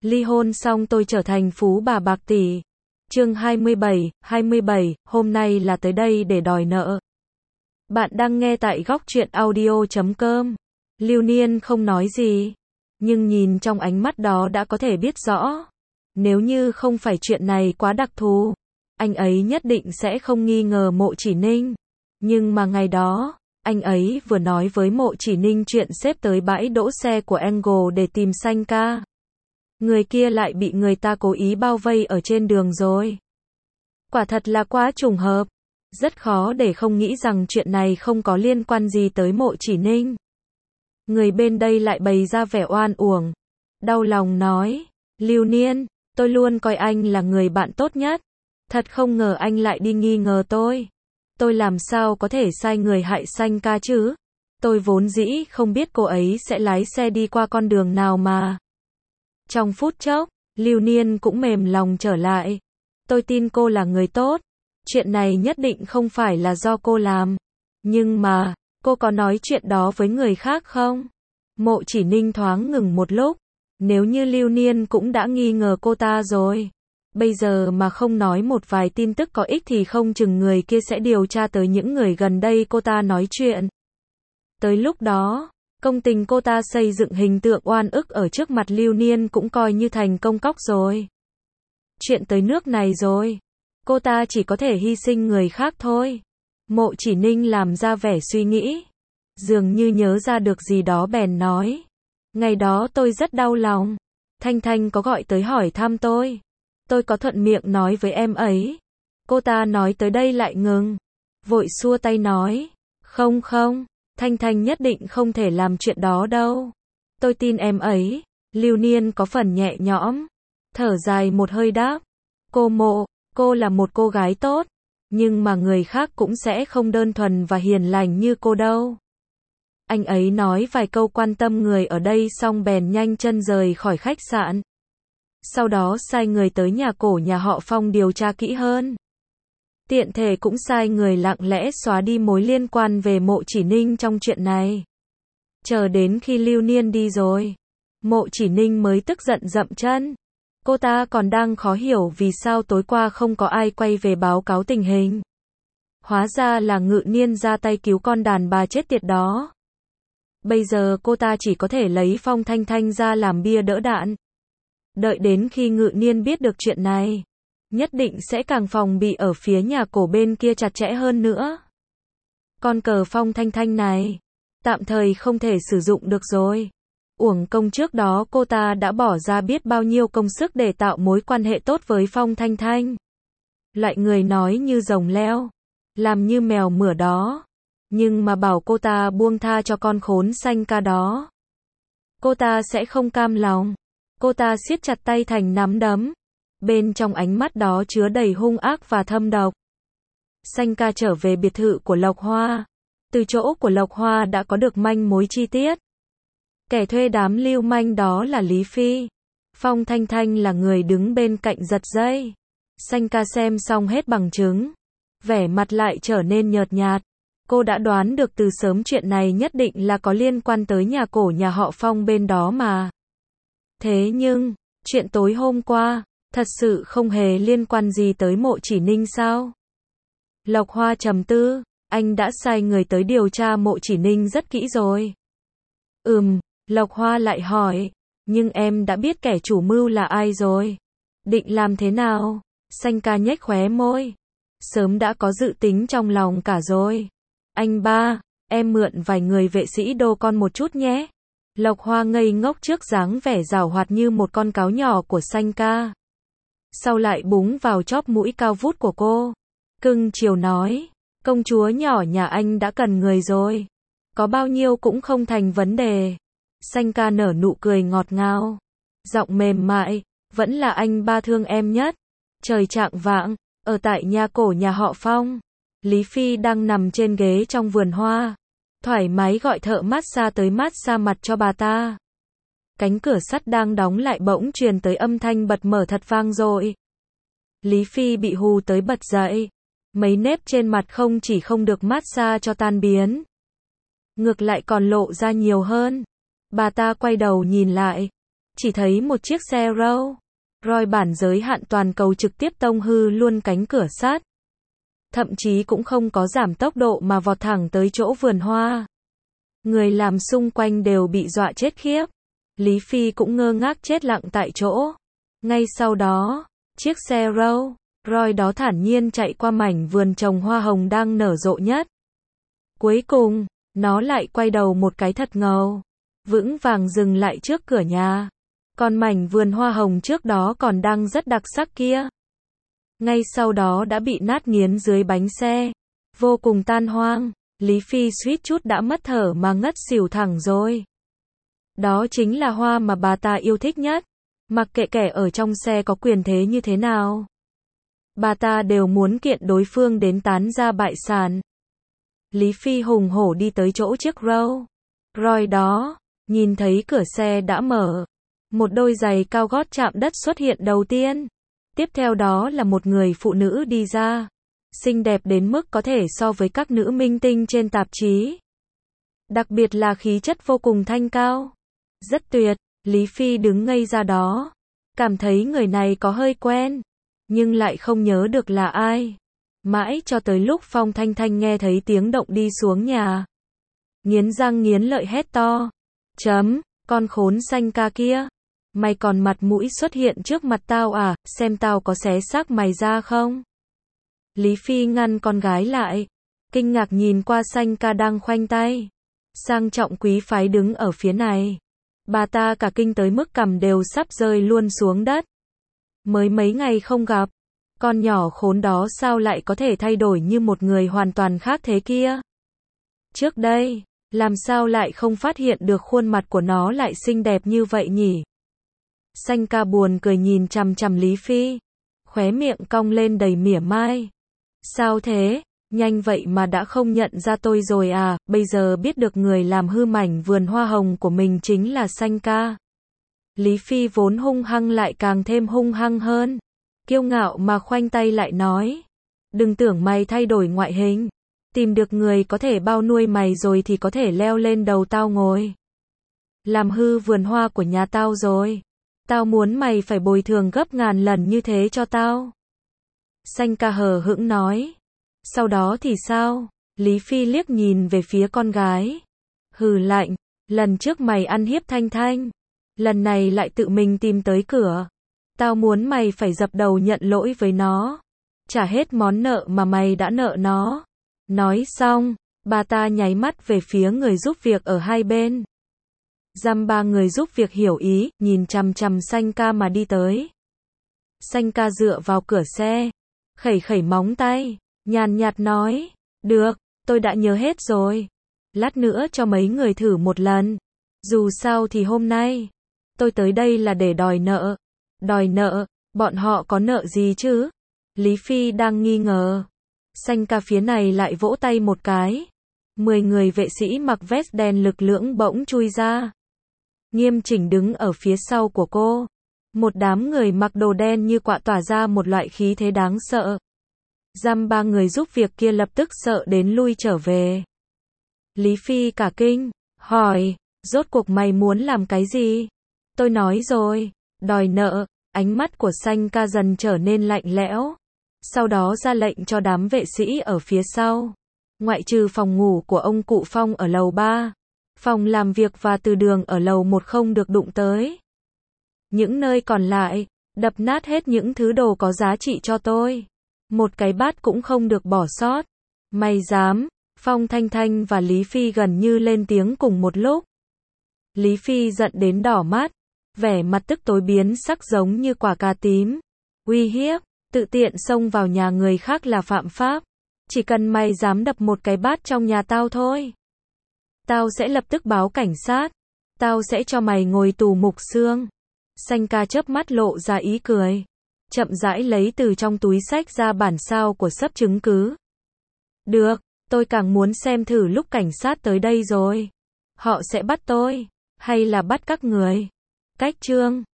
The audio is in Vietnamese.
Ly hôn xong tôi trở thành phú bà bạc tỷ. Chương 27, hôm nay là tới đây để đòi nợ. Bạn đang nghe tại góc truyện audio.com. Lưu Niên không nói gì, nhưng nhìn trong ánh mắt đó đã có thể biết rõ. Nếu như không phải chuyện này quá đặc thù, anh ấy nhất định sẽ không nghi ngờ Mộ Chỉ Ninh. Nhưng mà ngày đó, anh ấy vừa nói với Mộ Chỉ Ninh chuyện xếp tới bãi đỗ xe của Angle để tìm Sanh ca. Người kia lại bị người ta cố ý bao vây ở trên đường rồi. Quả thật là quá trùng hợp. Rất khó để không nghĩ rằng chuyện này không có liên quan gì tới Mộ Chỉ Ninh. Người bên đây lại bày ra vẻ oan uổng. Đau lòng nói, Lưu Niên, tôi luôn coi anh là người bạn tốt nhất. Thật không ngờ anh lại đi nghi ngờ tôi. Tôi làm sao có thể sai người hại Sanh ca chứ? Tôi vốn dĩ không biết cô ấy sẽ lái xe đi qua con đường nào mà. Trong phút chốc, Lưu Niên cũng mềm lòng trở lại. Tôi tin cô là người tốt. Chuyện này nhất định không phải là do cô làm. Nhưng mà, cô có nói chuyện đó với người khác không? Mộ Chỉ Ninh thoáng ngừng một lúc. Nếu như Lưu Niên cũng đã nghi ngờ cô ta rồi. Bây giờ mà không nói một vài tin tức có ích thì không chừng người kia sẽ điều tra tới những người gần đây cô ta nói chuyện. Tới lúc đó, công tình cô ta xây dựng hình tượng oan ức ở trước mặt Lưu Niên cũng coi như thành công cóc rồi. Chuyện tới nước này rồi, cô ta chỉ có thể hy sinh người khác thôi. Mộ Chỉ Ninh làm ra vẻ suy nghĩ, dường như nhớ ra được gì đó bèn nói. Ngày đó tôi rất đau lòng. Thanh Thanh có gọi tới hỏi thăm tôi. Tôi có thuận miệng nói với em ấy. Cô ta nói tới đây lại ngừng. Vội xua tay nói. Không, Thanh Thanh nhất định không thể làm chuyện đó đâu. Tôi tin em ấy. Lưu Niên có phần nhẹ nhõm. Thở dài một hơi đáp. Cô Mộ, cô là một cô gái tốt. Nhưng mà người khác cũng sẽ không đơn thuần và hiền lành như cô đâu. Anh ấy nói vài câu quan tâm người ở đây xong bèn nhanh chân rời khỏi khách sạn. Sau đó sai người tới nhà cổ nhà họ Phong điều tra kỹ hơn. Tiện thể cũng sai người lặng lẽ xóa đi mối liên quan về Mộ Chỉ Ninh trong chuyện này. Chờ đến khi Lưu Niên đi rồi, Mộ Chỉ Ninh mới tức giận dậm chân. Cô ta còn đang khó hiểu vì sao tối qua không có ai quay về báo cáo tình hình. Hóa ra là Ngự Niên ra tay cứu con đàn bà chết tiệt đó. Bây giờ cô ta chỉ có thể lấy Phong Thanh Thanh ra làm bia đỡ đạn. Đợi đến khi Ngự Niên biết được chuyện này, nhất định sẽ càng phòng bị ở phía nhà cổ bên kia chặt chẽ hơn nữa. Con cờ Phong Thanh Thanh này, tạm thời không thể sử dụng được rồi. Uổng công trước đó cô ta đã bỏ ra biết bao nhiêu công sức để tạo mối quan hệ tốt với Phong Thanh Thanh. Loại người nói như rồng leo, làm như mèo mửa đó. Nhưng mà bảo cô ta buông tha cho con khốn Sanh ca đó, cô ta sẽ không cam lòng. Cô ta siết chặt tay thành nắm đấm. Bên trong ánh mắt đó chứa đầy hung ác và thâm độc. Sanh ca trở về biệt thự của Lộc Hoa. Từ chỗ của Lộc Hoa đã có được manh mối chi tiết. Kẻ thuê đám lưu manh đó là Lý Phi. Phong Thanh Thanh là người đứng bên cạnh giật dây. Sanh ca xem xong hết bằng chứng, vẻ mặt lại trở nên nhợt nhạt. Cô đã đoán được từ sớm chuyện này nhất định là có liên quan tới nhà cổ nhà họ Phong bên đó mà. Thế nhưng, chuyện tối hôm qua, thật sự không hề liên quan gì tới Mộ Chỉ Ninh sao? Lộc Hoa trầm tư, anh đã sai người tới điều tra Mộ Chỉ Ninh rất kỹ rồi. Lộc Hoa lại hỏi, nhưng em đã biết kẻ chủ mưu là ai rồi? Định làm thế nào? Sanh ca nhếch khóe môi. Sớm đã có dự tính trong lòng cả rồi. Anh ba, em mượn vài người vệ sĩ đô con một chút nhé. Lộc Hoa ngây ngốc trước dáng vẻ giảo hoạt như một con cáo nhỏ của Sanh ca. Sau lại búng vào chóp mũi cao vút của cô. Cưng chiều nói, công chúa nhỏ nhà anh đã cần người rồi. Có bao nhiêu cũng không thành vấn đề. Sanh ca nở nụ cười ngọt ngào. Giọng mềm mại, vẫn là anh ba thương em nhất. Trời chạng vạng, ở tại nhà cổ nhà họ Phong. Lý Phi đang nằm trên ghế trong vườn hoa. Thoải mái gọi thợ massage tới massage mặt cho bà ta. Cánh cửa sắt đang đóng lại bỗng truyền tới âm thanh bật mở thật vang dội. Lý Phi bị hù tới bật dậy. Mấy nếp trên mặt không chỉ không được massage cho tan biến, ngược lại còn lộ ra nhiều hơn. Bà ta quay đầu nhìn lại. chỉ thấy một chiếc xe Rolls Royce bản giới hạn toàn cầu trực tiếp tông hư luôn cánh cửa sắt. Thậm chí cũng không có giảm tốc độ mà vọt thẳng tới chỗ vườn hoa. Người làm xung quanh đều bị dọa chết khiếp. Lý Phi cũng ngơ ngác chết lặng tại chỗ. Ngay sau đó, chiếc xe Rolls Royce đó thản nhiên chạy qua mảnh vườn trồng hoa hồng đang nở rộ nhất. Cuối cùng, nó lại quay đầu một cái thật ngầu, vững vàng dừng lại trước cửa nhà. Còn mảnh vườn hoa hồng trước đó còn đang rất đặc sắc kia, ngay sau đó đã bị nát nghiến dưới bánh xe. Vô cùng tan hoang, Lý Phi suýt chút đã mất thở mà ngất xỉu thẳng rồi. Đó chính là hoa mà bà ta yêu thích nhất. Mặc kệ kẻ ở trong xe có quyền thế như thế nào, bà ta đều muốn kiện đối phương đến tán ra bại sản. Lý Phi hùng hổ đi tới chỗ chiếc Rolls Royce đó, nhìn thấy cửa xe đã mở. Một đôi giày cao gót chạm đất xuất hiện đầu tiên. Tiếp theo đó là một người phụ nữ đi ra, xinh đẹp đến mức có thể so với các nữ minh tinh trên tạp chí. Đặc biệt là khí chất vô cùng thanh cao. Rất tuyệt. Lý Phi đứng ngây ra đó, cảm thấy người này có hơi quen, nhưng lại không nhớ được là ai. Mãi cho tới lúc Phong Thanh Thanh nghe thấy tiếng động đi xuống nhà, nghiến răng nghiến lợi hét to. Con khốn xanh ca kia, mày còn mặt mũi xuất hiện trước mặt tao à, xem tao có xé xác mày ra không? Lý Phi ngăn con gái lại, kinh ngạc nhìn qua xanh ca đang khoanh tay, sang trọng quý phái đứng ở phía này. Bà ta cả kinh tới mức cằm đều sắp rơi luôn xuống đất. Mới mấy ngày không gặp, con nhỏ khốn đó sao lại có thể thay đổi như một người hoàn toàn khác thế kia? Trước đây, làm sao lại không phát hiện được khuôn mặt của nó lại xinh đẹp như vậy nhỉ? Xanh ca buồn cười nhìn chằm chằm Lý Phi, khóe miệng cong lên đầy mỉa mai. Sao thế? Nhanh vậy mà đã không nhận ra tôi rồi à, bây giờ biết được người làm hư mảnh vườn hoa hồng của mình chính là xanh ca. Lý Phi vốn hung hăng lại càng thêm hung hăng hơn. Kiêu ngạo mà khoanh tay lại nói. Đừng tưởng mày thay đổi ngoại hình, tìm được người có thể bao nuôi mày rồi thì có thể leo lên đầu tao ngồi. Làm hư vườn hoa của nhà tao rồi. Tao muốn mày phải bồi thường gấp ngàn lần như thế cho tao. Xanh ca hờ hững nói. Sau đó thì sao? Lý Phi liếc nhìn về phía con gái. Hừ lạnh, lần trước mày ăn hiếp Thanh Thanh, lần này lại tự mình tìm tới cửa. Tao muốn mày phải dập đầu nhận lỗi với nó, trả hết món nợ mà mày đã nợ nó. Nói xong, bà ta nháy mắt về phía người giúp việc ở hai bên. Dăm ba người giúp việc hiểu ý, nhìn chằm chằm xanh ca mà đi tới. Xanh ca dựa vào cửa xe, khẩy khẩy móng tay, nhàn nhạt nói, được, tôi đã nhớ hết rồi. Lát nữa cho mấy người thử một lần. Dù sao thì hôm nay, tôi tới đây là để đòi nợ. Đòi nợ, bọn họ có nợ gì chứ? Lý Phi đang nghi ngờ. Xanh ca phía này lại vỗ tay một cái. 10 người vệ sĩ mặc vest đen lực lưỡng bỗng chui ra, nghiêm chỉnh đứng ở phía sau của cô. Một đám người mặc đồ đen như quạ tỏa ra một loại khí thế đáng sợ. Dăm ba người giúp việc kia lập tức sợ đến lui trở về. Lý Phi cả kinh, hỏi, rốt cuộc mày muốn làm cái gì? Tôi nói rồi, đòi nợ. Ánh mắt của xanh ca dần trở nên lạnh lẽo. Sau đó ra lệnh cho đám vệ sĩ ở phía sau, ngoại trừ phòng ngủ của ông cụ Phong ở lầu 3, phòng làm việc và từ đường ở lầu 1 không được đụng tới. Những nơi còn lại, đập nát hết những thứ đồ có giá trị cho tôi. Một cái bát cũng không được bỏ sót. Mày dám? Phong Thanh Thanh và Lý Phi gần như lên tiếng cùng một lúc. Lý Phi giận đến đỏ mắt, vẻ mặt tức tối biến sắc giống như quả cà tím. Uy hiếp, tự tiện xông vào nhà người khác là phạm pháp. Chỉ cần mày dám đập một cái bát trong nhà tao thôi, tao sẽ lập tức báo cảnh sát. Tao sẽ cho mày ngồi tù mục xương. Xanh ca chớp mắt lộ ra ý cười, chậm rãi lấy từ trong túi xách ra bản sao của sấp chứng cứ. Được, tôi càng muốn xem thử lúc cảnh sát tới đây rồi, họ sẽ bắt tôi, hay là bắt các người. Cách chương